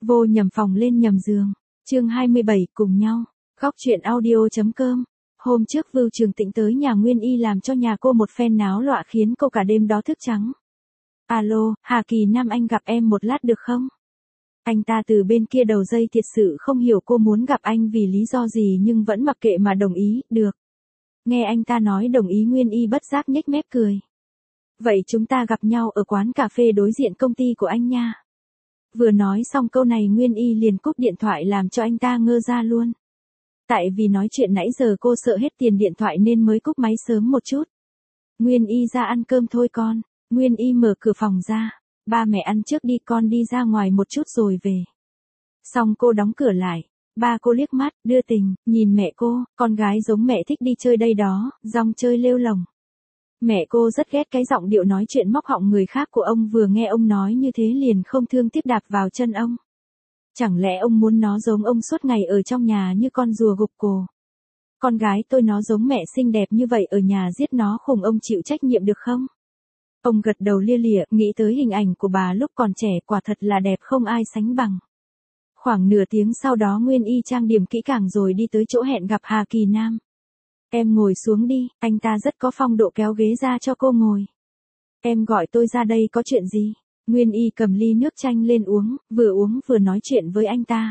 Vô nhầm phòng lên nhầm giường. Chương 27 cùng nhau. Góc truyện audio.com. Hôm trước Vưu Trường Tĩnh tới nhà Nguyên Y làm cho nhà cô một phen náo loạn khiến cô cả đêm đó thức trắng. Alo, Hà Kỳ Nam, anh gặp em một lát được không? Anh ta từ bên kia đầu dây thiệt sự không hiểu cô muốn gặp anh vì lý do gì nhưng vẫn mặc kệ mà đồng ý, được. Nghe anh ta nói đồng ý, Nguyên Y bất giác nhếch mép cười. Vậy chúng ta gặp nhau ở quán cà phê đối diện công ty của anh nha. Vừa nói xong câu này Nguyên Y liền cúp điện thoại làm cho anh ta ngơ ra luôn. Tại vì nói chuyện nãy giờ cô sợ hết tiền điện thoại nên mới cúp máy sớm một chút. Nguyên Y ra ăn cơm thôi con. Nguyên Y mở cửa phòng ra. Ba mẹ ăn trước đi, con đi ra ngoài một chút rồi về. Xong cô đóng cửa lại. Ba cô liếc mắt, đưa tình, nhìn mẹ cô, con gái giống mẹ thích đi chơi đây đó, rong chơi lêu lồng. Mẹ cô rất ghét cái giọng điệu nói chuyện móc họng người khác của ông, vừa nghe ông nói như thế liền không thương tiếc đạp vào chân ông. Chẳng lẽ ông muốn nó giống ông suốt ngày ở trong nhà như con rùa gục cổ. Con gái tôi nó giống mẹ xinh đẹp như vậy, ở nhà giết nó khùng, ông chịu trách nhiệm được không? Ông gật đầu lia lịa, nghĩ tới hình ảnh của bà lúc còn trẻ, quả thật là đẹp không ai sánh bằng. Khoảng nửa tiếng sau đó Nguyên Y trang điểm kỹ càng rồi đi tới chỗ hẹn gặp Hà Kỳ Nam. Em ngồi xuống đi, anh ta rất có phong độ kéo ghế ra cho cô ngồi. Em gọi tôi ra đây có chuyện gì? Nguyên Y cầm ly nước chanh lên uống vừa nói chuyện với anh ta.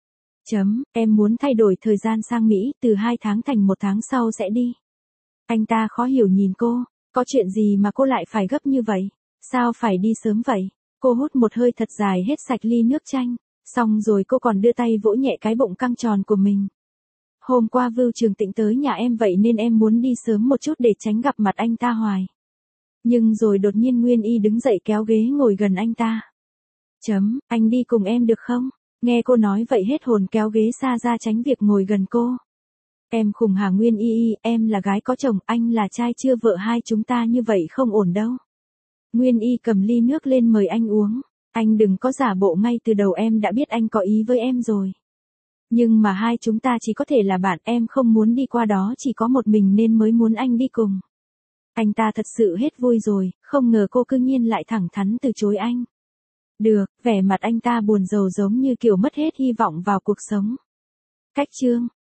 Em muốn thay đổi thời gian sang Mỹ, từ 2 tháng thành 1 tháng sau sẽ đi. Anh ta khó hiểu nhìn cô, có chuyện gì mà cô lại phải gấp như vậy? Sao phải đi sớm vậy? Cô hút một hơi thật dài hết sạch ly nước chanh, xong rồi cô còn đưa tay vỗ nhẹ cái bụng căng tròn của mình. Hôm qua Vưu Trường Tĩnh tới nhà em vậy nên em muốn đi sớm một chút để tránh gặp mặt anh ta hoài. Nhưng rồi đột nhiên Nguyên Y đứng dậy kéo ghế ngồi gần anh ta. Anh đi cùng em được không? Nghe cô nói vậy hết hồn kéo ghế xa ra tránh việc ngồi gần cô. Em khùng hả Nguyên Y, em là gái có chồng, anh là trai chưa vợ, hai chúng ta như vậy không ổn đâu. Nguyên Y cầm ly nước lên mời anh uống. Anh đừng có giả bộ, ngay từ đầu em đã biết anh có ý với em rồi. Nhưng mà hai chúng ta chỉ có thể là bạn, em không muốn đi qua đó chỉ có một mình nên mới muốn anh đi cùng. Anh ta thật sự hết vui rồi, không ngờ cô cư nhiên lại thẳng thắn từ chối anh. Được, vẻ mặt anh ta buồn rầu giống như kiểu mất hết hy vọng vào cuộc sống. Cách chương